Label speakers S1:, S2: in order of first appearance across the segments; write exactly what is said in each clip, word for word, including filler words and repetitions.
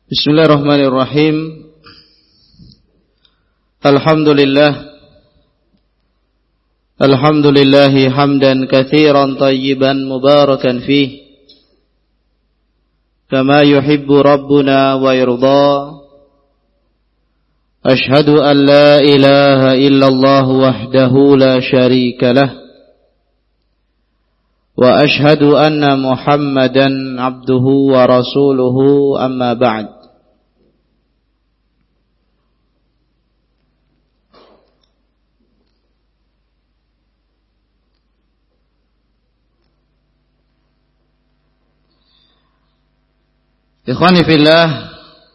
S1: Bismillahirrahmanirrahim. Alhamdulillah. Alhamdulillahi hamdan katsiran tayyiban mubarakan fih. Kama yuhibbu rabbuna wa yarda. Ashhadu an la ilaha illallah wahdahu la syarika lah. Wa ashhadu anna Muhammadan abduhu wa rasuluhu amma ba'd. Ikhwani fillah,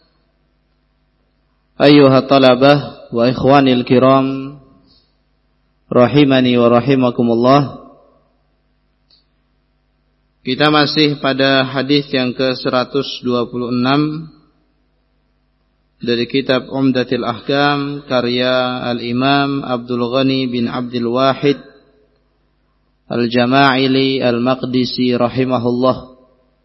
S1: ayyuhat talabah wa ikhwanil kiram, rahimani wa rahimakumullah. Kita masih pada hadis yang ke seratus dua puluh enam dari kitab Umdatul Ahkam karya Al-Imam Abdul Ghani bin Abdul Wahid Al-Jama'ili Al-Maqdisi rahimahullah,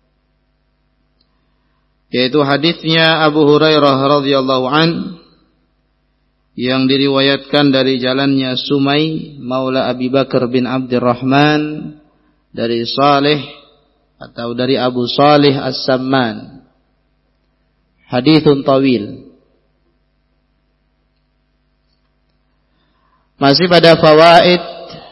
S1: yaitu hadisnya Abu Hurairah radhiyallahu an yang diriwayatkan dari jalannya Sumai maula Abi Bakar bin Abdurrahman dari Salih atau dari Abu Salih As-Samman. Hadithun tawil. Masih pada fawaid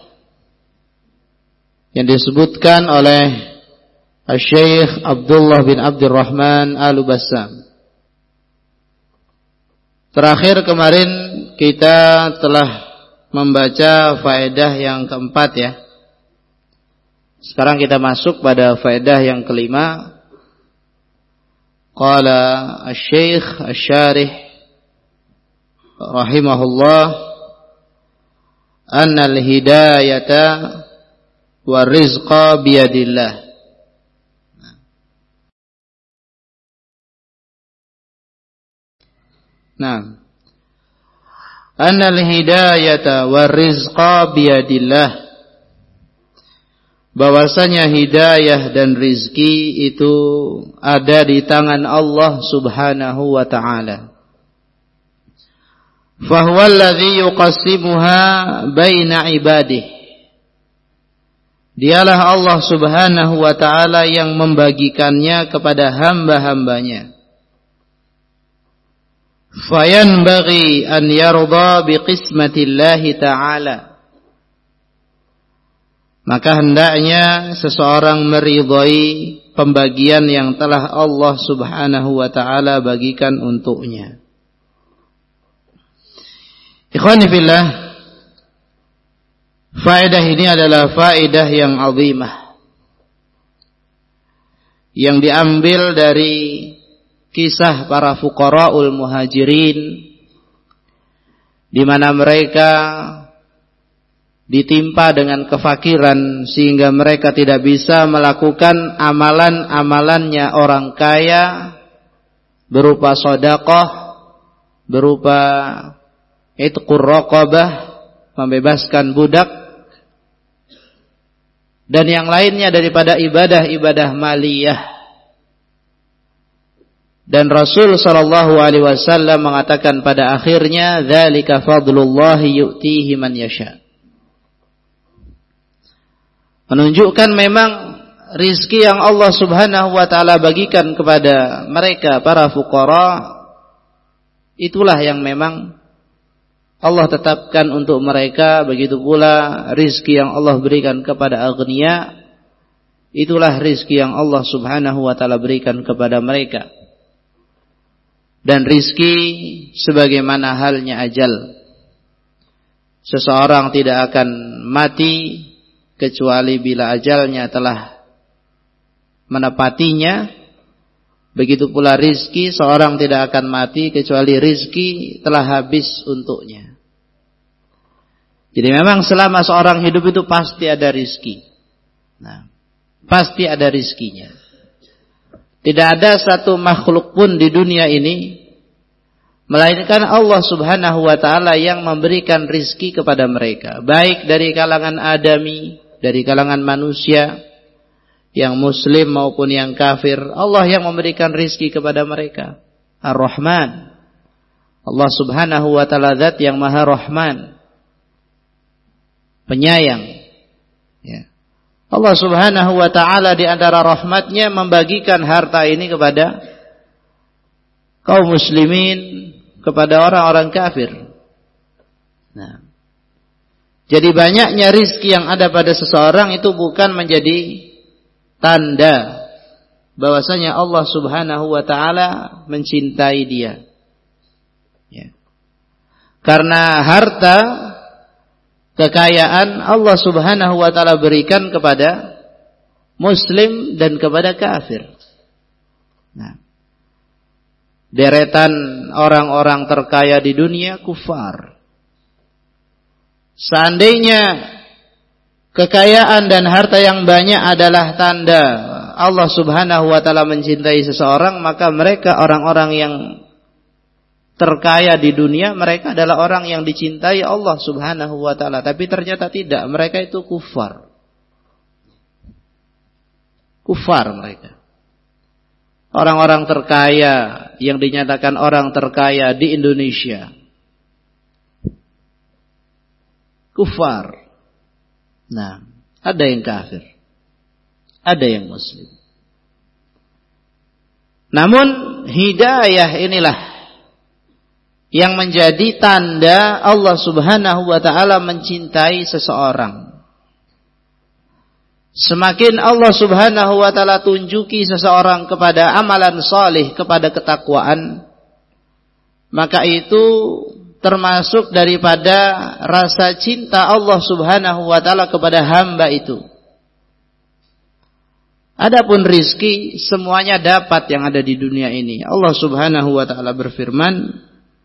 S1: yang disebutkan oleh Al-Syeikh Abdullah bin Abdurrahman Al-Bassam. Terakhir kemarin kita telah membaca faedah yang keempat ya. Sekarang kita masuk pada faedah yang kelima. Qala Al-Syeikh Al-Syarih rahimahullah, anna al-hidayata wa rizqa biyadillah. Nah, annal hidayata war rizqa biyadillah, bahwasanya hidayah dan rizki itu ada di tangan Allah Subhanahu wa ta'ala. Fahuwa alladhi yuqassimuha baina ibadih, dialah Allah Subhanahu wa ta'ala yang membagikannya kepada hamba-hambanya. Fayanbaghi an yarda biqismatillahi ta'ala, maka hendaknya seseorang meridhai pembagian yang telah Allah Subhanahu wa ta'ala bagikan untuknya. Ikhwani fillah, faedah ini adalah faedah yang azimah yang diambil dari kisah para fuqara'ul muhajirin, di mana mereka ditimpa dengan kefakiran sehingga mereka tidak bisa melakukan amalan-amalannya orang kaya berupa sedekah, berupa itqur raqabah, membebaskan budak, dan yang lainnya daripada ibadah-ibadah maliyah. Dan Rasul sallallahu alaihi wasallam mengatakan pada akhirnya, dzalika fadlullahi yu'tihi man yasha. Menunjukkan memang rizki yang Allah Subhanahu wa ta'ala bagikan kepada mereka para fuqara, itulah yang memang Allah tetapkan untuk mereka. Begitu pula rizki yang Allah berikan kepada aghnia, itulah rizki yang Allah Subhanahu wa ta'ala berikan kepada mereka. Dan rizki sebagaimana halnya ajal, seseorang tidak akan mati kecuali bila ajalnya telah menepatinya. Begitu pula rizki, seorang tidak akan mati kecuali rizki telah habis untuknya. Jadi memang selama seorang hidup itu pasti ada rizki. Nah, pasti ada rizkinya. Tidak ada satu makhluk pun di dunia ini melainkan Allah Subhanahu wa ta'ala yang memberikan rizki kepada mereka, baik dari kalangan adami, dari kalangan manusia, yang muslim maupun yang kafir. Allah yang memberikan rizki kepada mereka. Ar-Rahman. Allah Subhanahu wa ta'ala zat yang Maha Rahman, penyayang. Ya. Allah Subhanahu wa ta'ala di antara rahmatnya membagikan harta ini kepada kaum muslimin, kepada orang-orang kafir. Nah, jadi banyaknya rizki yang ada pada seseorang itu bukan menjadi tanda bahwasanya Allah Subhanahu wa ta'ala mencintai dia. Ya. Karena harta, kekayaan Allah Subhanahu wa ta'ala berikan kepada muslim dan kepada kafir. Nah, deretan orang-orang terkaya di dunia kufar. Seandainya kekayaan dan harta yang banyak adalah tanda Allah Subhanahu wa ta'ala mencintai seseorang, maka mereka orang-orang yang terkaya di dunia, mereka adalah orang yang dicintai Allah Subhanahu wa ta'ala. Tapi ternyata tidak, mereka itu kufar. Kufar mereka. Orang-orang terkaya yang dinyatakan orang terkaya di Indonesia, kufar. Nah, ada yang kafir, ada yang muslim. Namun hidayah inilah yang menjadi tanda Allah Subhanahu wa ta'ala mencintai seseorang. Semakin Allah Subhanahu wa ta'ala tunjuki seseorang kepada amalan salih, kepada ketakwaan, maka itu termasuk daripada rasa cinta Allah Subhanahu wa ta'ala kepada hamba itu. Adapun rizki semuanya dapat yang ada di dunia ini. Allah Subhanahu wa ta'ala berfirman,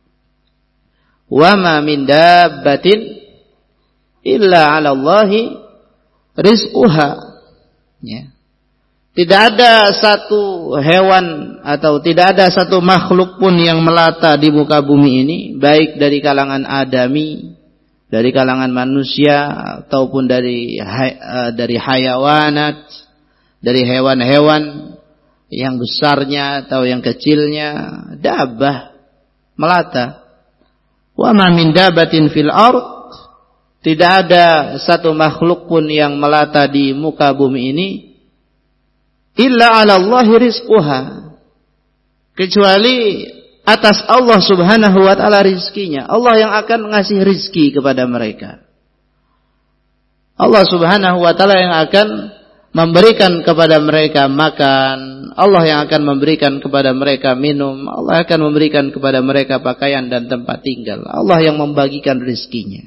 S1: wa ma min dabbatin illa 'ala Allahi rizquha. Ya. Tidak ada satu hewan atau tidak ada satu makhluk pun yang melata di muka bumi ini, baik dari kalangan adami, dari kalangan manusia ataupun dari dari hayawanat, dari hewan-hewan yang besarnya atau yang kecilnya, dabbah melata. Wa ma min dabatin fil ard, tidak ada satu makhluk pun yang melata di muka bumi ini, illa 'ala Allahi rizquha, kecuali atas Allah Subhanahu wa ta'ala rizkinya. Allah yang akan mengasih rizki kepada mereka. Allah Subhanahu wa ta'ala yang akan memberikan kepada mereka makan, Allah yang akan memberikan kepada mereka minum, Allah akan memberikan kepada mereka pakaian dan tempat tinggal. Allah yang membagikan rizkinya.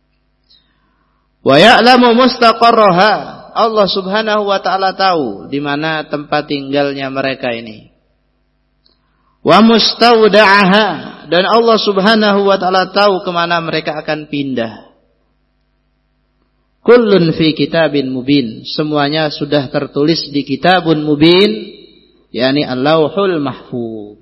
S1: Wa ya'lamu mustaqarraha, Allah Subhanahu wa ta'ala tahu di mana tempat tinggalnya mereka ini. Wa mustawda'aha, dan Allah Subhanahu wa ta'ala tahu kemana mereka akan pindah. Kullun fi kitabin mubin, semuanya sudah tertulis di kitabun mubin, yakni Al-Lauhul Mahfuz.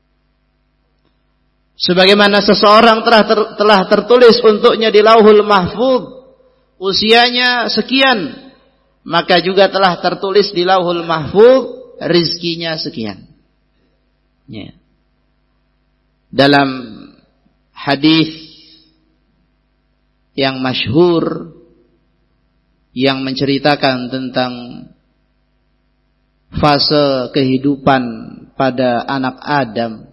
S1: Sebagaimana seseorang telah ter, telah tertulis untuknya di Lauhul Mahfuz usianya sekian, maka juga telah tertulis di Lauhul Mahfuz rizkinya sekian. Ya. Dalam hadis yang masyhur yang menceritakan tentang fase kehidupan pada anak Adam,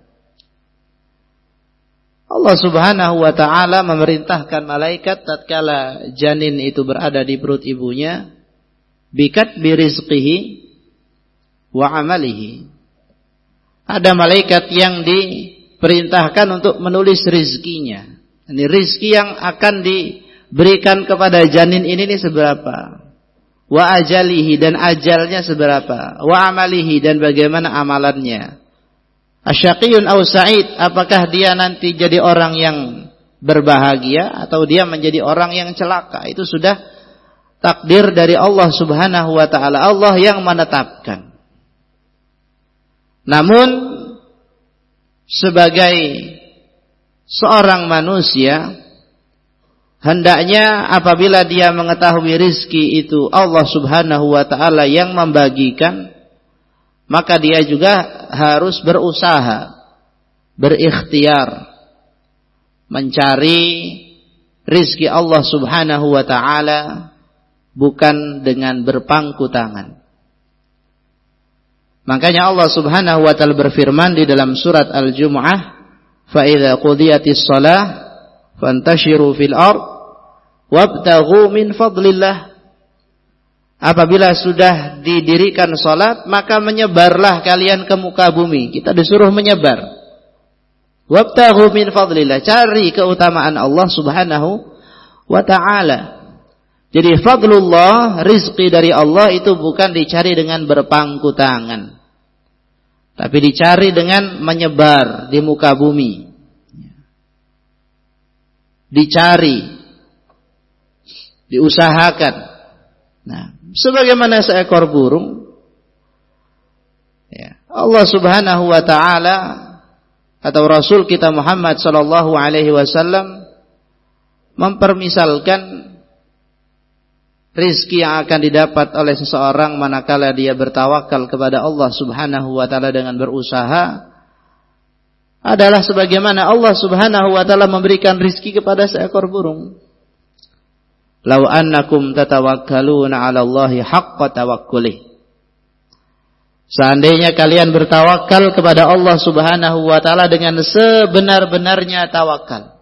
S1: Allah Subhanahu wa ta'ala memerintahkan malaikat tatkala janin itu berada di perut ibunya, bikat birizqihi wa amalihi. Ada malaikat yang diperintahkan untuk menulis rizkinya. Ini rizki yang akan diberikan kepada janin ini, ini seberapa, wa ajalihi, dan ajalnya seberapa, wa amalihi, dan bagaimana amalannya. Asyaqiyun aw sa'id, apakah dia nanti jadi orang yang berbahagia atau dia menjadi orang yang celaka. Itu sudah takdir dari Allah Subhanahu wa ta'ala, Allah yang menetapkan. Namun sebagai seorang manusia, hendaknya apabila dia mengetahui rizki itu Allah Subhanahu wa ta'ala yang membagikan, maka dia juga harus berusaha berikhtiar mencari rizki Allah subhanahu wa ta'ala bukan dengan berpangku tangan. Makanya Allah subhanahu wa ta'ala berfirman di dalam surat Al-Jumu'ah, فَإِذَا قُضِيَتِ الصَّلَاةِ فَانْتَشِرُوا فِي الْأَرْضِ وَابْتَغُوا مِنْ فَضْلِ اللَّهِ. Apabila sudah didirikan salat, maka menyebarlah kalian ke muka bumi. Kita disuruh menyebar. Wabtaghu min fadlillah, cari keutamaan Allah subhanahu wa ta'ala. Jadi fadlullah, rizki dari Allah itu bukan dicari dengan berpangku tangan, tapi dicari dengan menyebar di muka bumi. Dicari, diusahakan. Nah, sebagaimana seekor burung, ya, Allah subhanahu wa ta'ala atau Rasul kita Muhammad sallallahu alaihi wasallam mempermisalkan rizki yang akan didapat oleh seseorang manakala dia bertawakal kepada Allah subhanahu wa ta'ala dengan berusaha adalah sebagaimana Allah subhanahu wa ta'ala memberikan rizki kepada seekor burung. Lau annakum tatawakkaluna 'ala Allahi haqqa tawakkulih. Seandainya kalian bertawakal kepada Allah subhanahu wa ta'ala dengan sebenar-benarnya tawakal,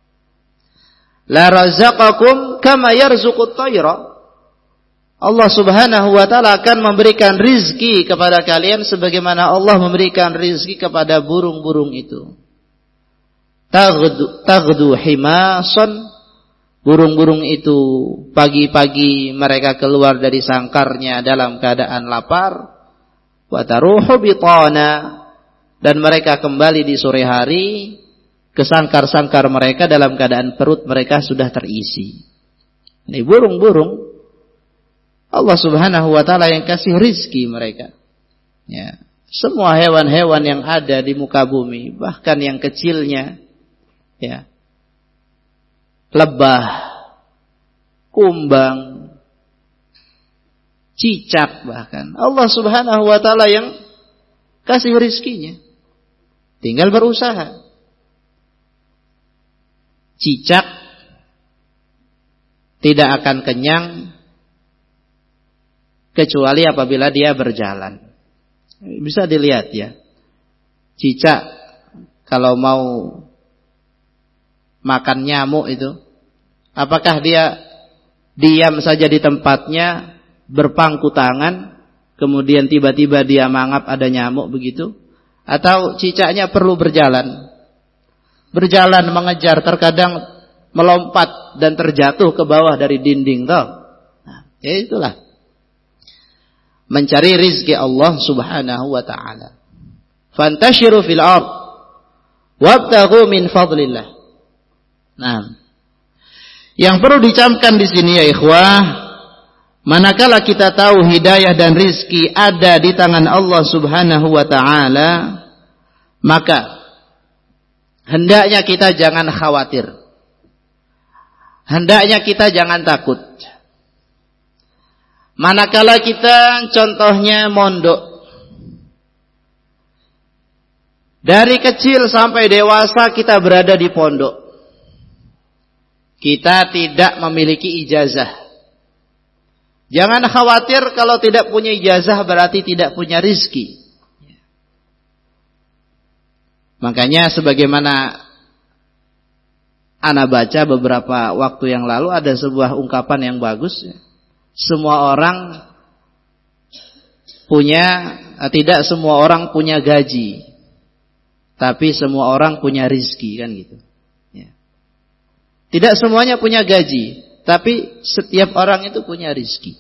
S1: la razaqakum kama yarzuqut tayra. Allah subhanahu wa ta'ala akan memberikan rizki kepada kalian sebagaimana Allah memberikan rizki kepada burung-burung itu. Taghdu, taghdu himasan. Burung-burung itu pagi-pagi mereka keluar dari sangkarnya dalam keadaan lapar. Wa taruhu bitana, dan mereka kembali di sore hari ke sangkar-sangkar mereka dalam keadaan perut mereka sudah terisi. Ini burung-burung Allah subhanahu wa ta'ala yang kasih rizki mereka. Ya. Semua hewan-hewan yang ada di muka bumi, bahkan yang kecilnya, ya, lebah, kumbang, cicak, bahkan Allah subhanahu wa ta'ala yang kasih rizkinya. Tinggal berusaha. Cicak tidak akan kenyang kecuali apabila dia berjalan. Bisa dilihat ya, cicak kalau mau makan nyamuk itu, apakah dia diam saja di tempatnya berpangku tangan, kemudian tiba-tiba dia mangap ada nyamuk begitu? Atau cicaknya perlu berjalan? Berjalan mengejar, terkadang melompat dan terjatuh ke bawah dari dinding, toh. Nah, ya itulah mencari rizki Allah subhanahu wa ta'ala. Fantashiru fil ard wabtaghu min fadlillah. Nah, yang perlu dicamkan di sini ya ikhwah, manakala kita tahu hidayah dan rizki ada di tangan Allah subhanahu wa ta'ala, maka hendaknya kita jangan khawatir. Hendaknya kita jangan takut. Manakala kita contohnya mondok, dari kecil sampai dewasa kita berada di pondok, kita tidak memiliki ijazah. Jangan khawatir kalau tidak punya ijazah berarti tidak punya rizki. Makanya sebagaimana ana baca beberapa waktu yang lalu, ada sebuah ungkapan yang bagus. Semua orang punya, tidak semua orang punya gaji, tapi semua orang punya rizki, kan gitu. Ya. Tidak semuanya punya gaji, tapi setiap orang itu punya rizki.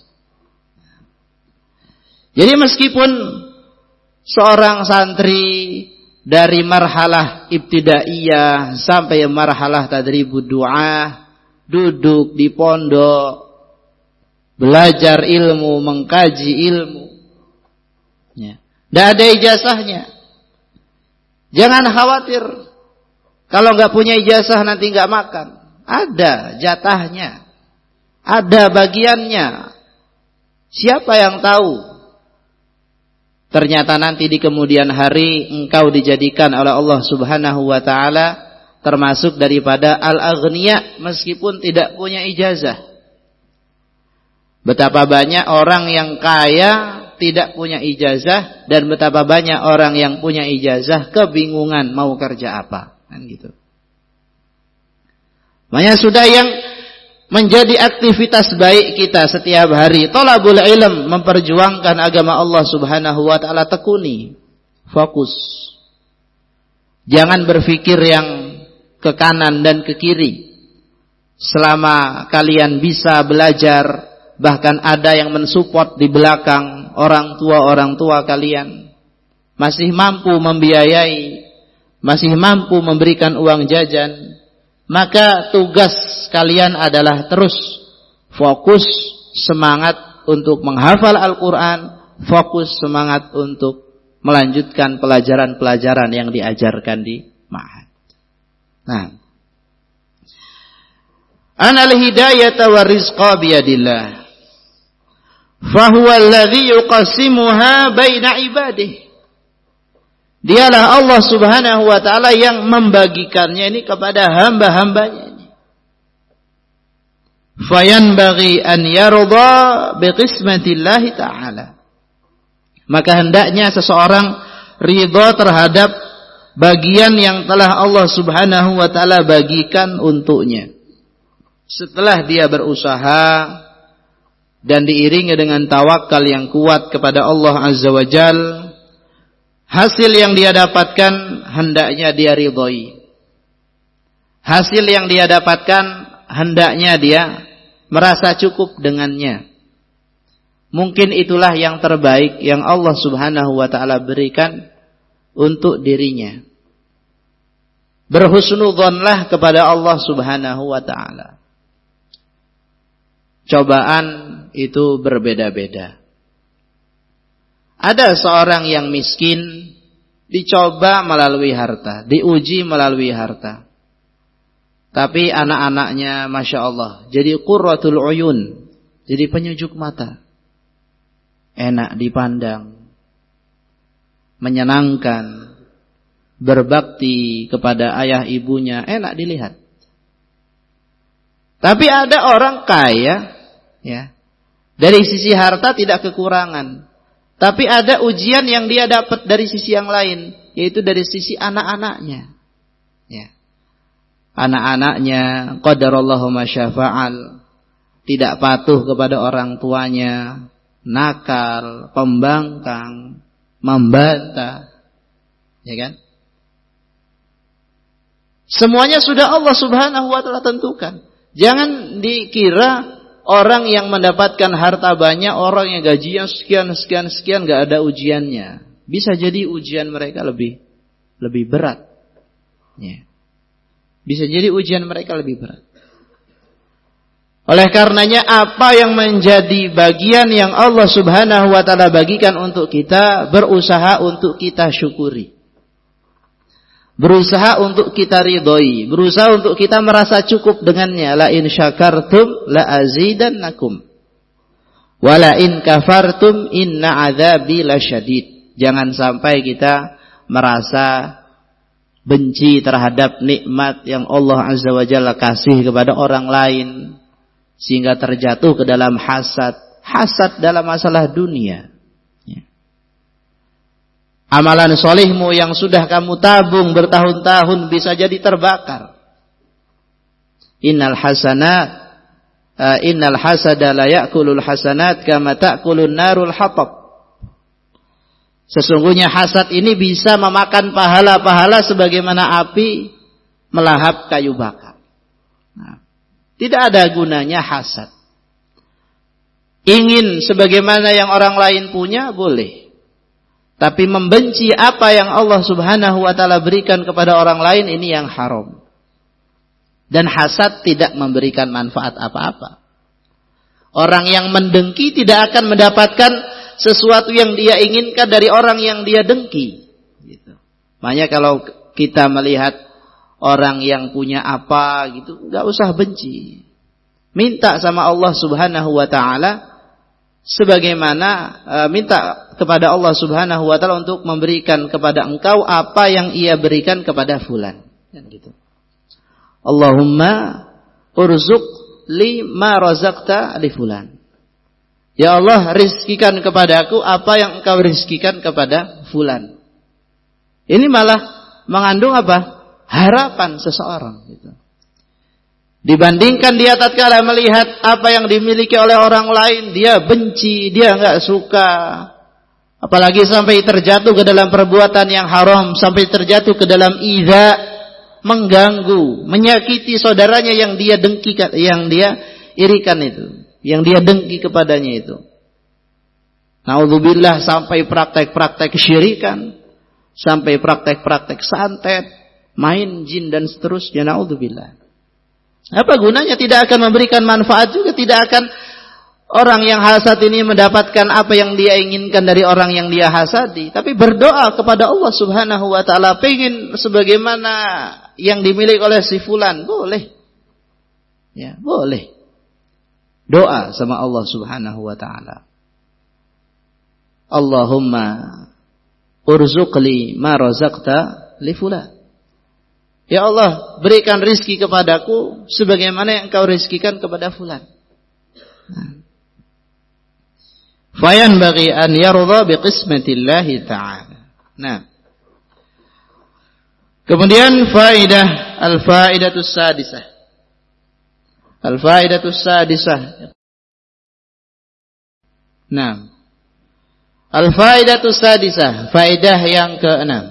S1: Jadi meskipun seorang santri dari marhalah ibtidaiyah sampai marhalah tadribud du'ah, duduk di pondok, belajar ilmu, mengkaji ilmu, ya, tidak ada ijazahnya. Jangan khawatir kalau nggak punya ijazah nanti nggak makan. Ada jatahnya, ada bagiannya. Siapa yang tahu ternyata nanti di kemudian hari engkau dijadikan oleh Allah Subhanahu wa taala termasuk daripada al-aghniya meskipun tidak punya ijazah. Betapa banyak orang yang kaya tidak punya ijazah dan betapa banyak orang yang punya ijazah kebingungan mau kerja apa, kan gitu. Makanya sudah yang menjadi aktivitas baik kita setiap hari thalabul ilm, memperjuangkan agama Allah Subhanahu wa taala, tekuni, fokus. Jangan berpikir yang ke kanan dan ke kiri. Selama kalian bisa belajar, bahkan ada yang mensupport di belakang, orang tua-orang tua kalian masih mampu membiayai, masih mampu memberikan uang jajan, maka tugas kalian adalah terus fokus semangat untuk menghafal Al-Quran, fokus semangat untuk melanjutkan pelajaran-pelajaran yang diajarkan di ma'had. Nah, anal hidayata wa rizqa biyadillah. Fahuwa alladhi yuqasimuha baina ibadih. Dialah Allah Subhanahu wa taala yang membagikannya ini kepada hamba-hambanya ini. Fayanbaghi an yarda biqismatillahi ta'ala. Maka hendaknya seseorang ridha terhadap bagian yang telah Allah Subhanahu wa taala bagikan untuknya. Setelah dia berusaha dan diiringi dengan tawakal yang kuat kepada Allah Azza wa Jal, hasil yang dia dapatkan hendaknya dia ridhoi. Hasil yang dia dapatkan hendaknya dia merasa cukup dengannya. Mungkin itulah yang terbaik yang Allah Subhanahu wa taala berikan untuk dirinya. Berhusnudzonlah kepada Allah Subhanahu wa taala. Cobaan itu berbeda-beda. Ada seorang yang miskin dicoba melalui harta, diuji melalui harta. Tapi anak-anaknya Masya Allah jadi qurratul uyun, jadi penyejuk mata. Enak dipandang, menyenangkan, berbakti kepada ayah ibunya, enak dilihat. Tapi ada orang kaya, ya, dari sisi harta tidak kekurangan. Tapi ada ujian yang dia dapat dari sisi yang lain, yaitu dari sisi anak-anaknya. Ya. Anak-anaknya qadarallahu ma syafa'al, tidak patuh kepada orang tuanya, nakal, pembangkang, membantah. Ya kan? Semuanya sudah Allah Subhanahu wa taala tentukan. Jangan dikira orang yang mendapatkan harta banyak, orang yang gajinya sekian sekian sekian gak ada ujiannya. Bisa jadi ujian mereka lebih lebih berat. Ya. Bisa jadi ujian mereka lebih berat. Oleh karenanya apa yang menjadi bagian yang Allah Subhanahu wa taala bagikan untuk kita, berusaha untuk kita syukuri. Berusaha untuk kita ridhoi, berusaha untuk kita merasa cukup dengannya. La in syakartum la azidannakum wa la in kafartum inna adzabi lasyadid. Jangan sampai kita merasa benci terhadap nikmat yang Allah Azza wa Jalla kasih kepada orang lain sehingga terjatuh ke dalam hasad, hasad dalam masalah dunia. Amalan solihmu yang sudah kamu tabung bertahun-tahun bisa jadi terbakar. Innal hasanat, uh, innal hasada la ya'kulul hasanat kama ta'kulun narul hatab. Sesungguhnya hasad ini bisa memakan pahala-pahala sebagaimana api melahap kayu bakar. Nah, tidak ada gunanya hasad. Ingin sebagaimana yang orang lain punya boleh. Tapi membenci apa yang Allah Subhanahu wa taala berikan kepada orang lain, ini yang haram. Dan hasad tidak memberikan manfaat apa-apa. Orang yang mendengki tidak akan mendapatkan sesuatu yang dia inginkan dari orang yang dia dengki. Gitu. Makanya kalau kita melihat orang yang punya apa gitu, nggak usah benci. Minta sama Allah Subhanahu wa taala sebagaimana e, minta kepada Allah Subhanahu wa taala untuk memberikan kepada engkau apa yang ia berikan kepada fulan. Kan gitu. Allahumma urzuq li ma razaqta li fulan. Ya Allah, rizkikan kepadaku apa yang engkau rizkikan kepada fulan. Ini malah mengandung apa? Harapan seseorang gitu. Dibandingkan dia tatkala melihat apa yang dimiliki oleh orang lain, dia benci, dia enggak suka. Apalagi sampai terjatuh ke dalam perbuatan yang haram, sampai terjatuh ke dalam idza, mengganggu, menyakiti saudaranya yang dia dengki, yang dia irikan itu, yang dia dengki kepadanya itu. Naudzubillah, sampai praktek-praktek kesyirikan, sampai praktek-praktek santet, main jin dan seterusnya. Naudzubillah. Apa gunanya? Tidak akan memberikan manfaat juga. Tidak akan orang yang hasad ini mendapatkan apa yang dia inginkan dari orang yang dia hasadi. Tapi berdoa kepada Allah Subhanahu wa taala, pengen sebagaimana yang dimiliki oleh si fulan, boleh. Ya, boleh. Doa sama Allah Subhanahu wa taala. Allahumma urzuqli ma razaqta li fulan. Ya Allah, berikan rizki kepadaku sebagaimana yang engkau rizkikan kepada fulan. Fayan bagi an yarudha biqismatillahi ta'ala. Nah. Kemudian faidah al-faidatus sadisah. Al-faidatus sadisah. Nah. Al-faidatus sadisah, faidah yang keenam.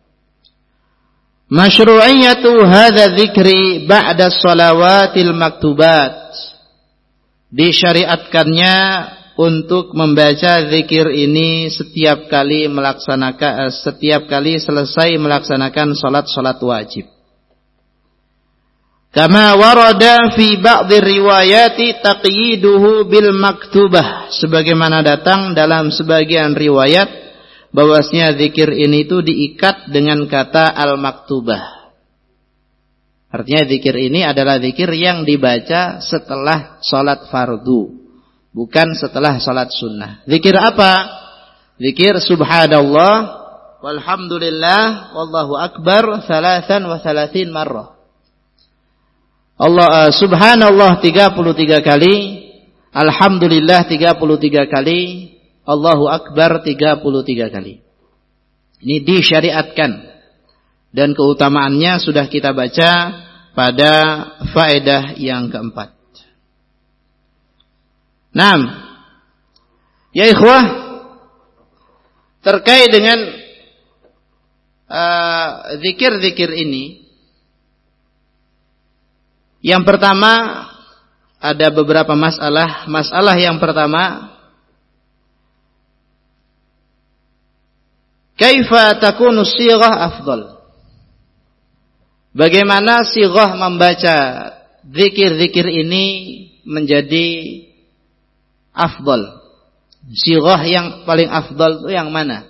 S1: Masyru'iyatu hadza dzikri ba'da shalawatil maktubat. Disyariatkannya untuk membaca zikir ini setiap kali melaksanakan setiap kali selesai melaksanakan salat-salat wajib. Kama warada fi ba'dhi riwayati taqyiduhu bil maktubah, sebagaimana datang dalam sebagian riwayat bahwasanya zikir ini itu diikat dengan kata al-maktubah. Artinya zikir ini adalah zikir yang dibaca setelah salat fardu, bukan setelah salat sunnah. Zikir apa? Zikir subhanallah walhamdulillah wallahu akbar thalathan wa thalathin marrah. Allah uh, subhanallah tiga puluh tiga kali, alhamdulillah tiga puluh tiga kali, Allahu Akbar tiga puluh tiga kali. Ini disyariatkan. Dan keutamaannya sudah kita baca pada faedah yang keempat. Naam. Ya ikhwah, terkait dengan uh, zikir-zikir ini, yang pertama ada beberapa masalah. Masalah yang pertama, kaifa takunu sighah afdal? Bagaimana sighah membaca zikir-zikir ini menjadi afdal? Sighah yang paling afdal itu yang mana?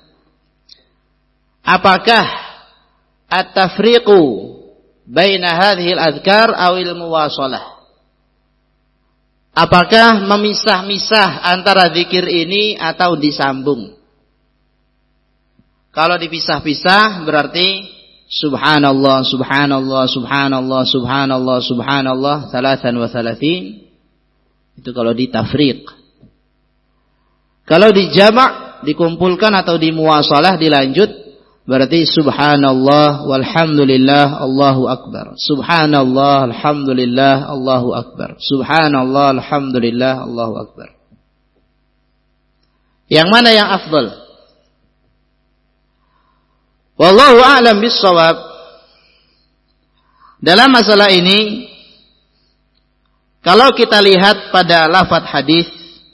S1: Apakah at-tafriqu baina hadhil adhkar awil muwasalah? Apakah memisah-misah antara zikir ini atau disambung? Kalau dipisah-pisah berarti subhanallah, subhanallah, subhanallah, subhanallah, subhanallah, thalathan wa thalathin. Itu kalau ditafriq. Kalau dijamak, dikumpulkan atau dimuwasalah, dilanjut, berarti subhanallah walhamdulillah Allahu akbar. Subhanallah alhamdulillah Allahu akbar. Subhanallah alhamdulillah Allahu akbar. Yang mana yang afdal? Wallahu a'lam bis-shawab. Dalam masalah ini, kalau kita lihat pada lafaz hadis,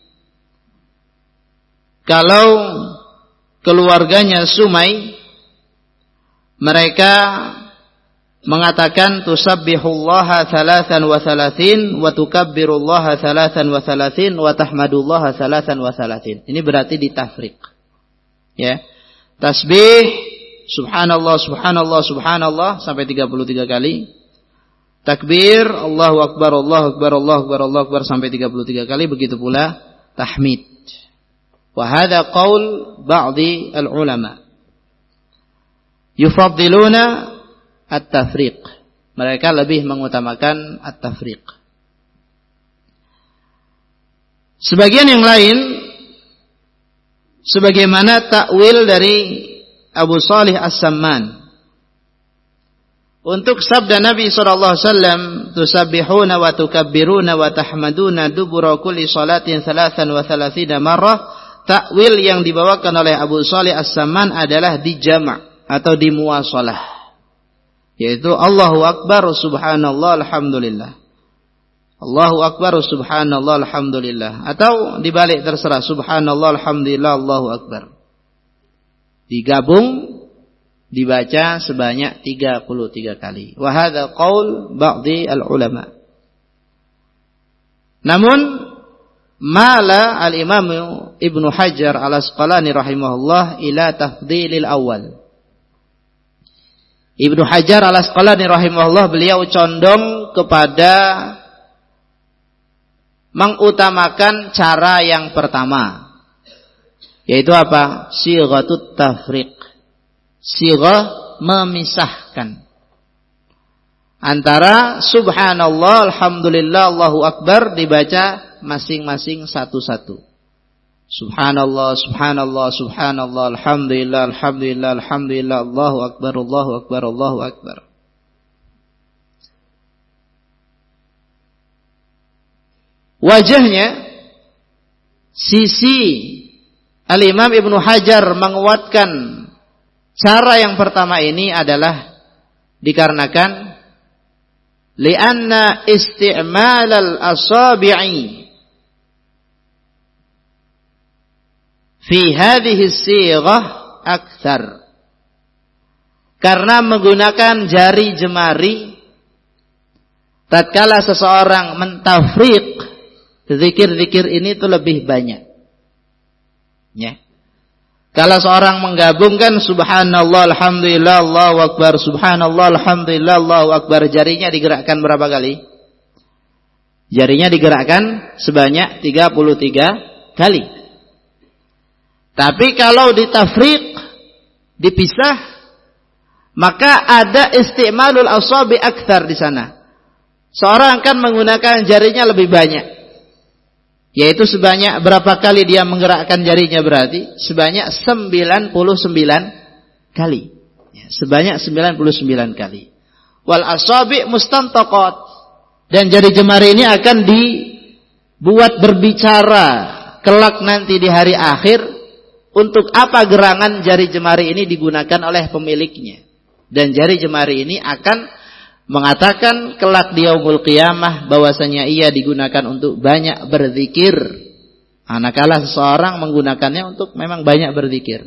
S1: kalau keluarganya Sumay, mereka mengatakan tusabbihullaha thalathan wa thalathin wa tukabbirullaha thalathan wa thalathin wa tahmadullaha thalathan wa thalathin. Ini berarti ditafriq. Ya. Tasbih subhanallah, subhanallah, subhanallah sampai tiga puluh tiga kali. Takbir, Allahu akbar, Allahu akbar, Allahu akbar, Allahu akbar sampai tiga puluh tiga kali. Begitu pula tahmid. Wa hadha qaul ba'di al-ulama. Yufaddiluna at-tafriq. Mereka lebih mengutamakan at-tafriq. Sebagian yang lain sebagaimana takwil dari Abu Shalih As-Samman untuk sabda Nabi sallallahu alaihi wasallam, tusabbihuna wa tukabbiruna wa tahmaduna dubura kulli salatin thalathan wa thalathina marrah. Takwil yang dibawakan oleh Abu Shalih As-Samman adalah di jama' atau di muwasalah, yaitu Allahu Akbar subhanallah alhamdulillah, Allahu Akbar subhanallah alhamdulillah, atau dibalik terserah, subhanallah alhamdulillah Allahu Akbar. Digabung dibaca sebanyak tiga puluh tiga kali. Wa hadza qaul ba'di al-ulama. Namun mala al-Imam Ibnu Hajar al-Asqalani rahimahullah ila tafdilil awal. Ibnu Hajar al-Asqalani rahimahullah beliau condong kepada mengutamakan cara yang pertama, yaitu apa? Sighatut tafriq. Sighah memisahkan antara subhanallah, alhamdulillah, Allahu Akbar dibaca masing-masing satu-satu. Subhanallah, subhanallah, subhanallah, alhamdulillah, alhamdulillah, alhamdulillah, Allahu Akbar, Allahu Akbar, Allahu Akbar. Wajahnya, sisi Al-Imam Ibnu Hajar menguatkan cara yang pertama ini adalah dikarenakan li'anna isti'mal al-asabi'i fi hadhihi as-sighah akthar. Karena menggunakan jari jemari tatkala seseorang mentafriq zikir-zikir ini itu lebih banyak. Ya. Kalau seorang menggabungkan subhanallah, alhamdulillah, Allahu Akbar, subhanallah, alhamdulillah, Allahu Akbar, jarinya digerakkan berapa kali? Jarinya digerakkan sebanyak tiga puluh tiga kali. Tapi kalau ditafriq, dipisah, maka ada isti'malul asabi akthar di sana. Seorang akan menggunakan jarinya lebih banyak. Yaitu sebanyak berapa kali dia menggerakkan jarinya berarti? Sebanyak sembilan puluh sembilan kali. Ya, sebanyak sembilan puluh sembilan kali. Wal asabi' mustantaqat. Dan jari jemari ini akan dibuat berbicara kelak nanti di hari akhir. Untuk apa gerangan jari jemari ini digunakan oleh pemiliknya. Dan jari jemari ini akan mengatakan kelak di yaumul qiyamah bahwasanya ia digunakan untuk banyak berzikir. Manakala seseorang menggunakannya untuk memang banyak berzikir.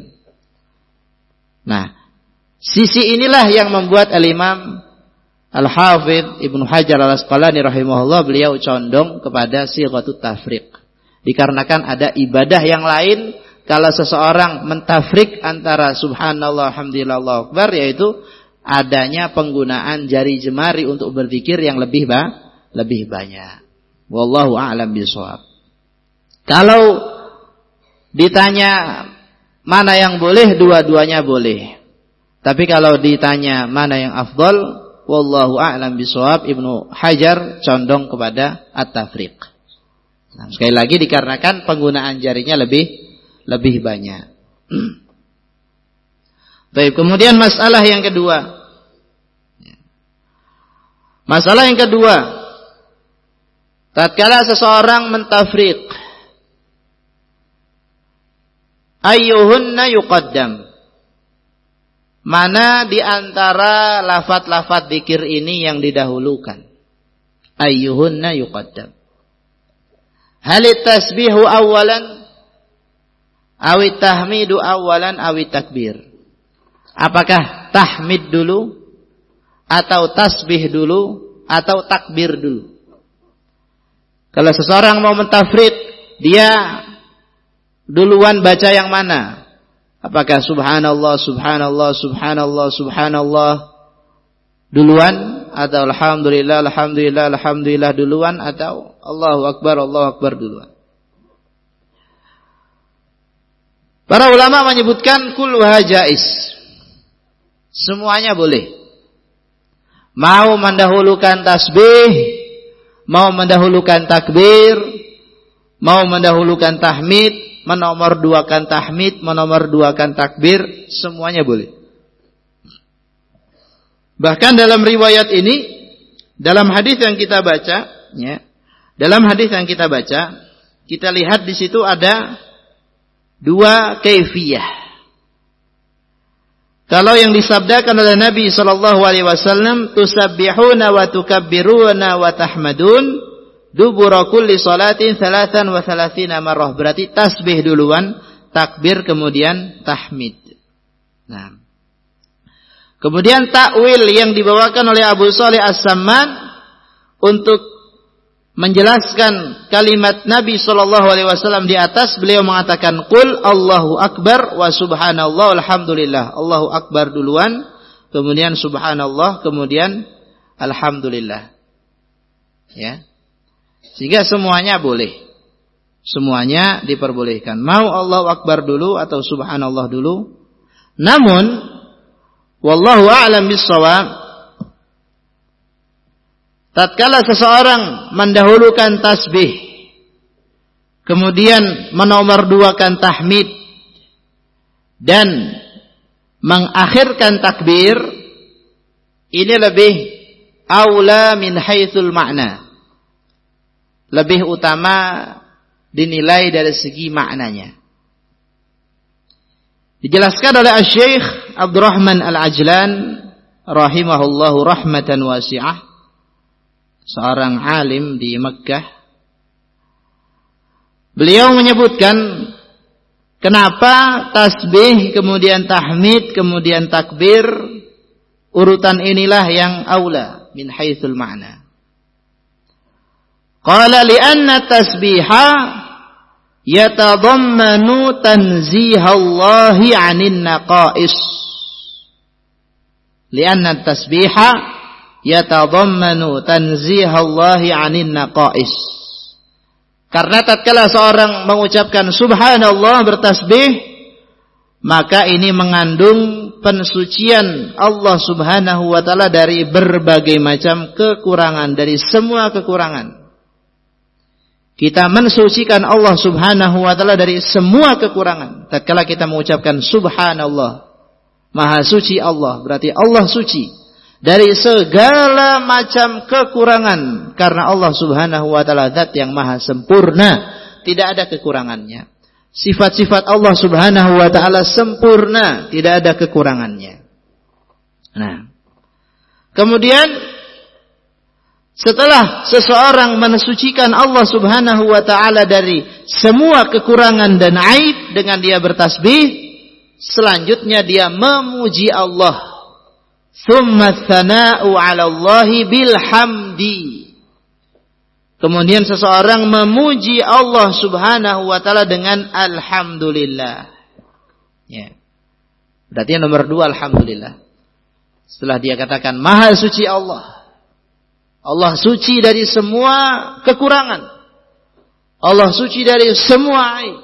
S1: Nah, sisi inilah yang membuat Al-Imam Al-Hafidh Ibnu Hajar Al-Asqalani rahimahullah beliau condong kepada sighatut tafriq. Dikarenakan ada ibadah yang lain kalau seseorang mentafriq antara subhanallah, alhamdulillah, Allahu Akbar, yaitu adanya penggunaan jari jemari untuk berzikir yang lebih ba, lebih banyak. Wallahu a'lam bishawab. Kalau ditanya mana yang boleh, dua-duanya boleh. Tapi kalau ditanya mana yang afdal, wallahu a'lam bishawab, Ibnu Hajar condong kepada at-tafriq. Nah, sekali lagi dikarenakan penggunaan jarinya lebih lebih banyak. Baik, kemudian masalah yang kedua. Masalah yang kedua, tatkala seseorang mentafriq, ayyuhunna yuqaddam. Mana di antara lafaz-lafaz zikir ini yang didahulukan? Ayyuhunna yuqaddam. Halit tasbihu awalan, awit tahmidu awalan, awit takbir. Apakah tahmid dulu, atau tasbih dulu, atau takbir dulu? Kalau seseorang mau mentafrid, dia duluan baca yang mana? Apakah subhanallah, subhanallah, subhanallah, subhanallah duluan, atau alhamdulillah, alhamdulillah, alhamdulillah duluan, atau Allahu Akbar, Allahu Akbar duluan? Para ulama menyebutkan kulluha jaiz. Semuanya boleh. Mau mendahulukan tasbih, mau mendahulukan takbir, mau mendahulukan tahmid, menomorduakan tahmid, menomorduakan takbir, semuanya boleh. Bahkan dalam riwayat ini, dalam hadis yang kita baca, ya, dalam hadis yang kita baca, kita lihat di situ ada dua kaifiyah. Kalau yang disabdakan oleh Nabi sallallahu alaihi wasallam, tusabbihuna wa tukabbiruna wa tahmadun dubura kulli salatin thalathan wa thalathina marrah. Berarti tasbih duluan, takbir kemudian tahmid. Nah. Kemudian takwil yang dibawakan oleh Abu Shalih As-Samman untuk menjelaskan kalimat Nabi sallallahu alaihi wasallam di atas, beliau mengatakan qul Allahu akbar wa subhanallah alhamdulillah. Allahu akbar duluan, kemudian subhanallah, kemudian alhamdulillah. Ya. Sehingga semuanya boleh. Semuanya diperbolehkan. Mau Allahu akbar dulu atau subhanallah dulu. Namun wallahu a'lam bis-shawab, tatkala seseorang mendahulukan tasbih, kemudian menomorduakan tahmid dan mengakhirkan takbir, ini lebih aula min haitsul ma'na, lebih utama dinilai dari segi maknanya. Dijelaskan oleh Asy-Syaikh Abdurrahman Al-Ajlan rahimahullahu rahmatan wasi'ah, seorang alim di Mekkah. Beliau menyebutkan kenapa tasbih, kemudian tahmid, kemudian takbir, urutan inilah yang aula min haitsul ma'na. Qala li'anna tasbiha yatadammanu tanzihallahi 'anil naqais. Li'anna tasbiha yatadammanu tanzihallahi 'anil naqais. Karena tatkala seorang mengucapkan subhanallah, bertasbih, maka ini mengandung pensucian Allah Subhanahu wa taala dari berbagai macam kekurangan, dari semua kekurangan. Kita mensucikan Allah Subhanahu wa taala dari semua kekurangan. Tatkala kita mengucapkan subhanallah, maha suci Allah, berarti Allah suci dari segala macam kekurangan, karena Allah Subhanahu wa taala zat yang maha sempurna, tidak ada kekurangannya. Sifat-sifat Allah Subhanahu wa taala sempurna, tidak ada kekurangannya. Nah, kemudian setelah seseorang mensucikan Allah Subhanahu wa taala dari semua kekurangan dan aib dengan dia bertasbih, selanjutnya dia memuji Allah. Tsumma tsana'u 'ala Allahi bil hamdi. Kemudian seseorang memuji Allah Subhanahu wa taala dengan alhamdulillah. Ya. Berarti yang nomor dua alhamdulillah. Setelah dia katakan maha suci Allah, Allah suci dari semua kekurangan, Allah suci dari semua aib,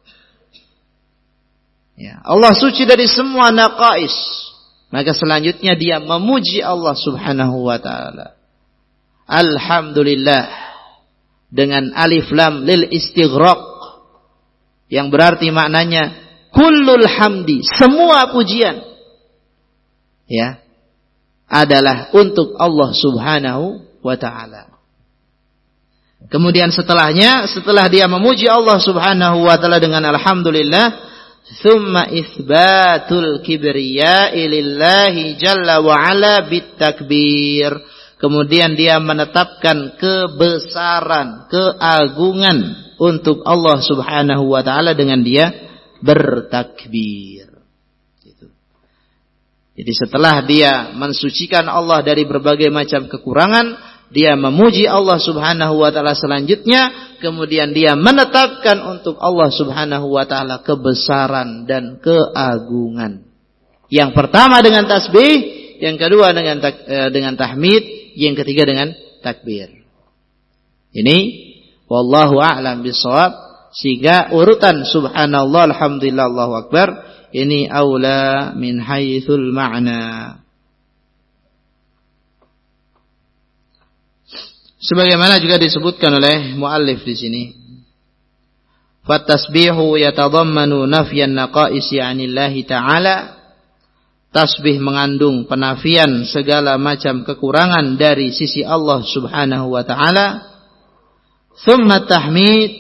S1: ya, Allah suci dari semua naqais, maka selanjutnya dia memuji Allah Subhanahu wa taala. Alhamdulillah dengan alif lam lil istighraq, yang berarti maknanya kullul hamdi, semua pujian, ya, adalah untuk Allah Subhanahu wa ta'ala. Kemudian setelahnya, setelah dia memuji Allah Subhanahu wa ta'ala dengan alhamdulillah, thumma itsbatul kibriya'i lillahi jalla wa ala bitakbir. Kemudian dia menetapkan kebesaran, keagungan untuk Allah Subhanahu wa ta'ala dengan dia bertakbir. Jadi setelah dia mensucikan Allah dari berbagai macam kekurangan, dia memuji Allah Subhanahu wa taala selanjutnya, kemudian dia menetapkan untuk Allah Subhanahu wa taala kebesaran dan keagungan. Yang pertama dengan tasbih, yang kedua dengan tak, dengan tahmid, yang ketiga dengan takbir. Ini wallahu a'lam bishawab. Sehingga urutan subhanallah, alhamdulillah, Allahu akbar ini aula min haitsul ma'na. Sebagaimana juga disebutkan oleh muallif di sini. Fatasbihu yatadammanu nafyan naqaisi 'anillahi ta'ala. Tasbih mengandung penafian segala macam kekurangan dari sisi Allah Subhanahu wa taala. Tsumma tahmid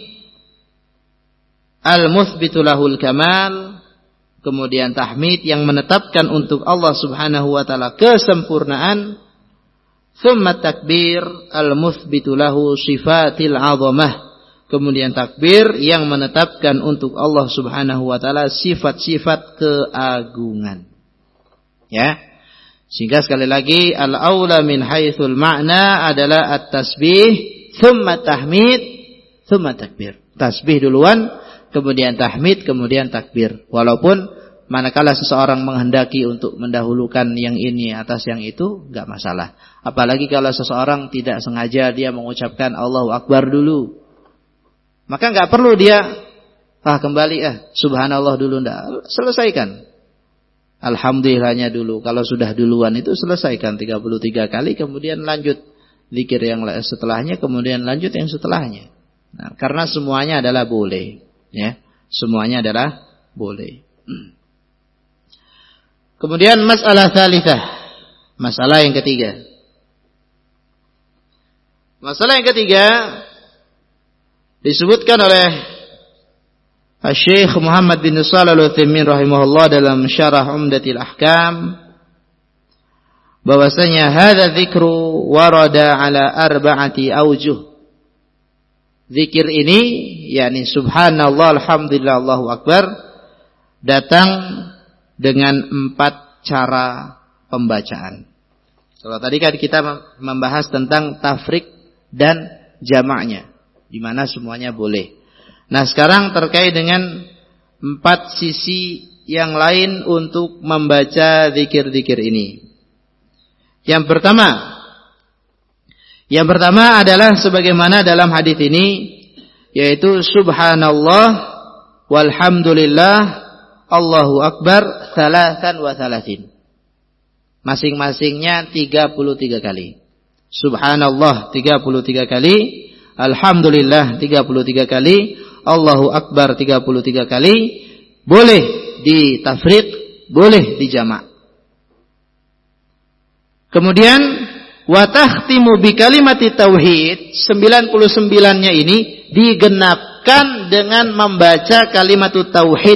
S1: al-muthbitu lahul kamal. Kemudian tahmid yang menetapkan untuk Allah Subhanahu wa taala kesempurnaan. Tsumma takbir al-muthbitu lahu sifatil 'azamah. Kemudian takbir yang menetapkan untuk Allah Subhanahu wa taala sifat-sifat keagungan. Ya. Sehingga sekali lagi al-aula min haitsul ma'na adalah at-tasbih, tsumma tahmid, tsumma takbir. Tasbih duluan, kemudian tahmid, kemudian takbir. Walaupun manakala seseorang menghendaki untuk mendahulukan yang ini atas yang itu, enggak masalah. Apalagi kalau seseorang tidak sengaja dia mengucapkan Allahu Akbar dulu. Maka enggak perlu dia ah kembali ah subhanallah dulu, enggak. Selesaikan. Alhamdulillahnya dulu. Kalau sudah duluan itu selesaikan tiga puluh tiga kali, kemudian lanjut zikir yang setelahnya, kemudian lanjut yang setelahnya. Nah, karena semuanya adalah boleh, ya. Semuanya adalah boleh. Kemudian masalah tsalitsah, masalah yang ketiga. Masalah yang ketiga disebutkan oleh Syekh Muhammad bin Shalih Al-Utsaimin rahimahullah dalam Syarah Umdatil Ahkam, bahwasanya hadza dzikru warada ala arba'ati aujuh. Zikir ini yakni subhanallah, alhamdulillah, Allahu akbar datang dengan empat cara pembacaan. Kalau tadi kan kita membahas tentang tafrik dan jamaknya, di mana semuanya boleh. Nah, sekarang terkait dengan empat sisi yang lain untuk membaca zikir-zikir ini. Yang pertama, yang pertama adalah sebagaimana dalam hadis ini, yaitu subhanallah walhamdulillah Allahu akbar thalathan wa thalathin. Masing-masingnya tiga puluh tiga kali. Subhanallah tiga puluh tiga kali, alhamdulillah tiga puluh tiga kali, Allahu Akbar tiga puluh tiga kali. Boleh ditafriq, boleh dijamak. Kemudian wa takhtimu bi kalimati tauhid, sembilan puluh sembilan-nya ini digenapkan dengan membaca kalimatut tauhid.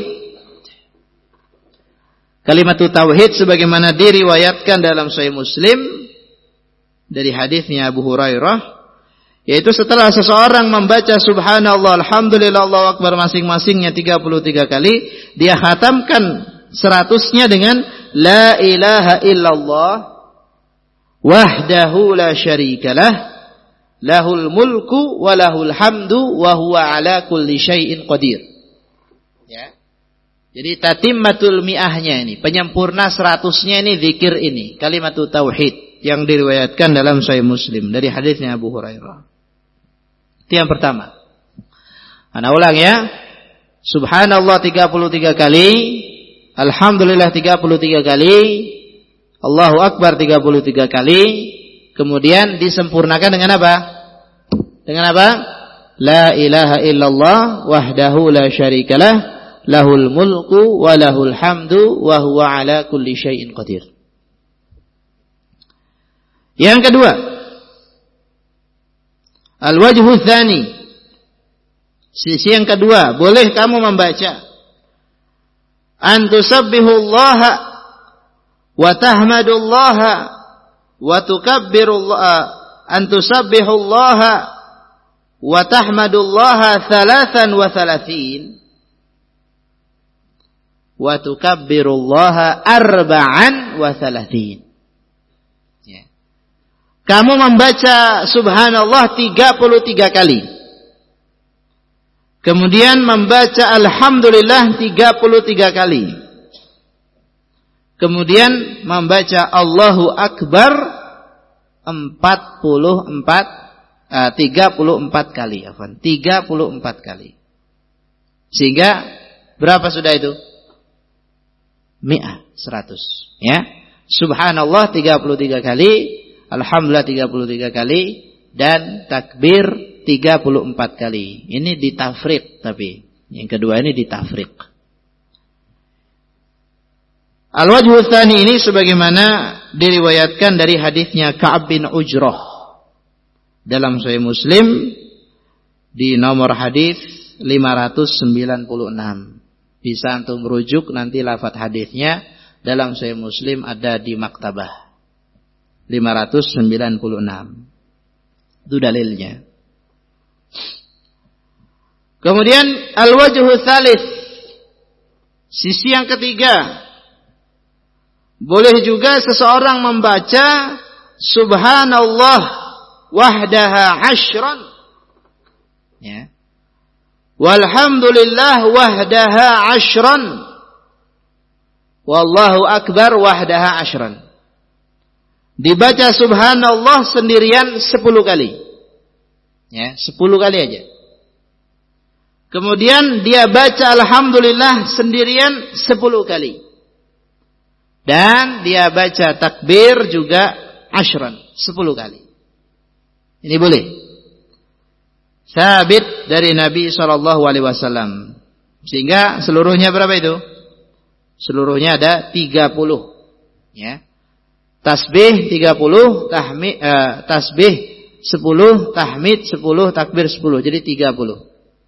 S1: Kalimatut tauhid sebagaimana diriwayatkan dalam Sahih Muslim dari hadisnya Abu Hurairah, yaitu setelah seseorang membaca subhanallah, alhamdulillah, Allahu akbar masing-masingnya tiga puluh tiga kali, dia khatamkan seratusnya dengan la ilaha illallah wahdahu la syarikalah lahul mulku wa lahul hamdu wa huwa ala kulli syai'in qadir. Ya. Jadi tatimmatul mi'ahnya ini, penyempurna seratusnya ini zikir ini, kalimatut tauhid yang diriwayatkan dalam Sahih Muslim dari hadisnya Abu Hurairah. Itu yang pertama. Ana ulang ya. Subhanallah tiga puluh tiga kali, alhamdulillah tiga puluh tiga kali, Allahu Akbar tiga puluh tiga kali, kemudian disempurnakan dengan apa? Dengan apa? La ilaha illallah wahdahu la syarikalah lahul mulku wa lahul hamdu wa huwa ala kulli syai'in qadir. Yang kedua, al-wajhu tsani, sisi yang kedua, boleh kamu membaca an tusabbihullaha wa tahmadullaha wa tukabbirullaha, an tusabbihullaha wa tahmadullaha thalathan wa thalathin wa tukabbirullaha arba'an wa thalathin. Kamu membaca subhanallah tiga puluh tiga kali. Kemudian membaca alhamdulillah tiga puluh tiga kali. Kemudian membaca Allahu Akbar empat puluh empat, uh, tiga puluh empat kali. Afwan, tiga puluh empat kali. Sehingga berapa sudah itu? Mi'ah, seratus. Ya. Subhanallah tiga puluh tiga kali, alhamdulillah tiga puluh tiga kali, dan takbir tiga puluh empat kali. Ini ditafriq tapi. Yang kedua ini ditafriq. Al-wajhu tsani ini sebagaimana diriwayatkan dari hadisnya Ka'ab bin Ujrah dalam Sahih Muslim di nomor hadis lima ratus sembilan puluh enam. Bisa antum merujuk nanti lafaz hadisnya dalam Sahih Muslim ada di maktabah. lima ratus sembilan puluh enam. Itu dalilnya. Kemudian al-wajhu tsalits, sisi yang ketiga, boleh juga seseorang membaca subhanallah wahdaha asyran, ya, walhamdulillah wahdaha asyran, wallahu akbar wahdaha asyran. Dibaca subhanallah sendirian sepuluh kali, ya, sepuluh kali aja. Kemudian dia baca alhamdulillah sendirian sepuluh kali. Dan dia baca takbir juga asyran, sepuluh kali. Ini boleh. Sabit dari Nabi shallallahu alaihi wasallam. Sehingga seluruhnya berapa itu? Seluruhnya ada tiga puluh. Ya. Tasbih tiga puluh, tahmid, uh, tasbih sepuluh, tahmid sepuluh, takbir sepuluh. Jadi tiga puluh.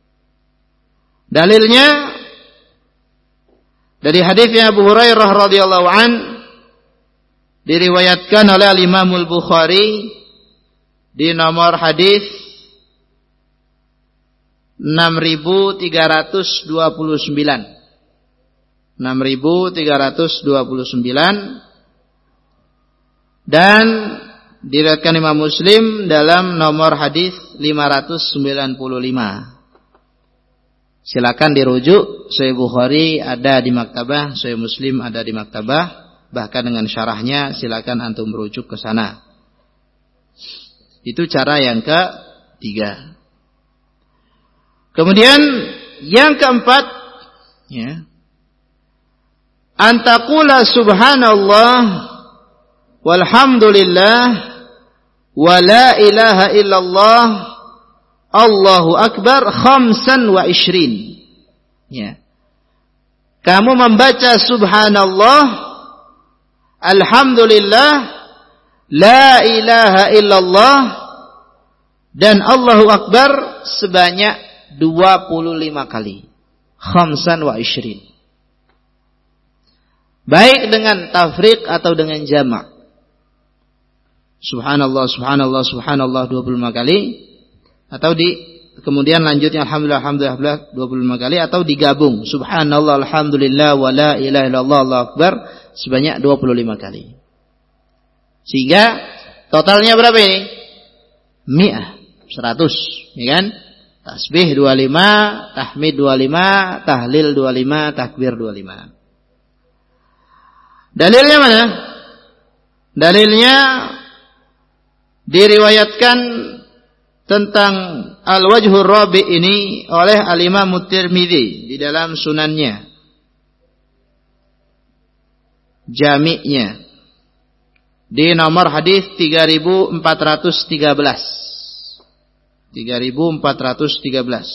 S1: Dalilnya dari hadisnya Abu Hurairah radhiyallahu an, diriwayatkan oleh Al-Imam Al-Bukhari di nomor hadis enam ribu tiga ratus dua puluh sembilan. enam ribu tiga ratus dua puluh sembilan, dan diriwayatkan Imam Muslim dalam nomor hadis lima ratus sembilan puluh lima. Silakan dirujuk, Sahih Bukhari ada di maktabah, Sahih Muslim ada di maktabah, bahkan dengan syarahnya silakan antum merujuk ke sana. Itu cara yang ketiga. Kemudian yang keempat, ya, antaqula subhanallah walhamdulillah wa la ilaha illallah Allahu akbar khamsan wa ishrin. Ya. Kamu membaca subhanallah, alhamdulillah, la ilaha illallah, dan Allahu akbar sebanyak dua puluh lima kali. Khamsan wa ishrin. Baik dengan tafriq atau dengan jamak. Subhanallah, subhanallah, subhanallah dua puluh lima kali. Atau di kemudian lanjutnya alhamdulillah, alhamdulillah dua puluh lima kali, atau digabung subhanallah, alhamdulillah, wa la ilaha illallah, Allahu akbar sebanyak dua puluh lima kali. Sehingga totalnya berapa ini? Mi'ah, seratus, ya kan? Tasbih dua puluh lima, tahmid dua puluh lima, tahlil dua puluh lima, takbir dua puluh lima. Dalilnya mana? Dalilnya diriwayatkan tentang al-wajhur rabi ini oleh al-Imam At-Tirmidzi di dalam sunannya, jami'nya, di nomor hadis tiga ribu empat ratus tiga belas. tiga ribu empat ratus tiga belas.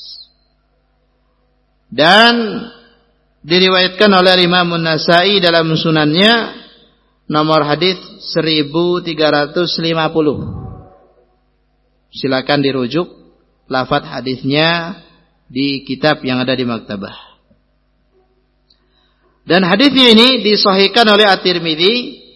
S1: Dan diriwayatkan oleh Imam An-Nasa'i dalam sunannya nomor hadis seribu tiga ratus lima puluh. Silakan dirujuk lafaz hadisnya di kitab yang ada di maktabah. Dan hadisnya ini disahihkan oleh At-Tirmidzi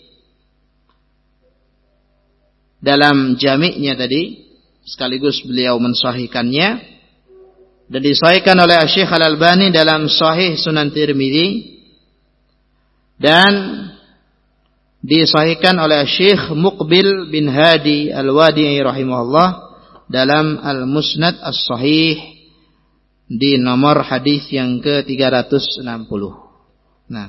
S1: dalam jami'nya tadi, sekaligus beliau mensahihkannya, dan disahihkan oleh Syekh Al-Albani dalam Sahih Sunan Tirmidzi, dan disahihkan oleh Syekh Muqbil bin Hadi Al-Wadi'i rahimahullah dalam Al-Musnad As-Sahih di nomor hadis yang ke tiga ratus enam puluh. Nah.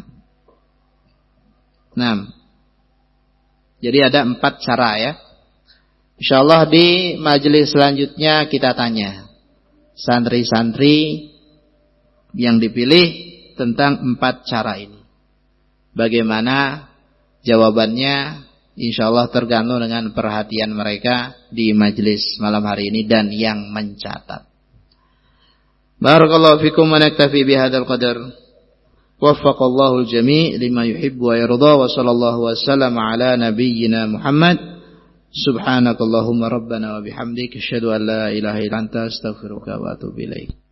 S1: Nah. Jadi ada empat cara ya. Insyaallah di majelis selanjutnya kita tanya santri-santri yang dipilih tentang empat cara ini. Bagaimana jawabannya insyaallah tergantung dengan perhatian mereka di majelis malam hari ini dan yang mencatat. Barakallahu fikum wa naktafi bihadzal qadar. Waffaqallahu al-jami' lima yuhibbu wa yarda wa sallallahu wa sallama ala nabiyyina Muhammad. Subhanakallahumma rabbana wa bihamdika asyhadu an la ilaha illa anta astaghfiruka wa atubu ilaik.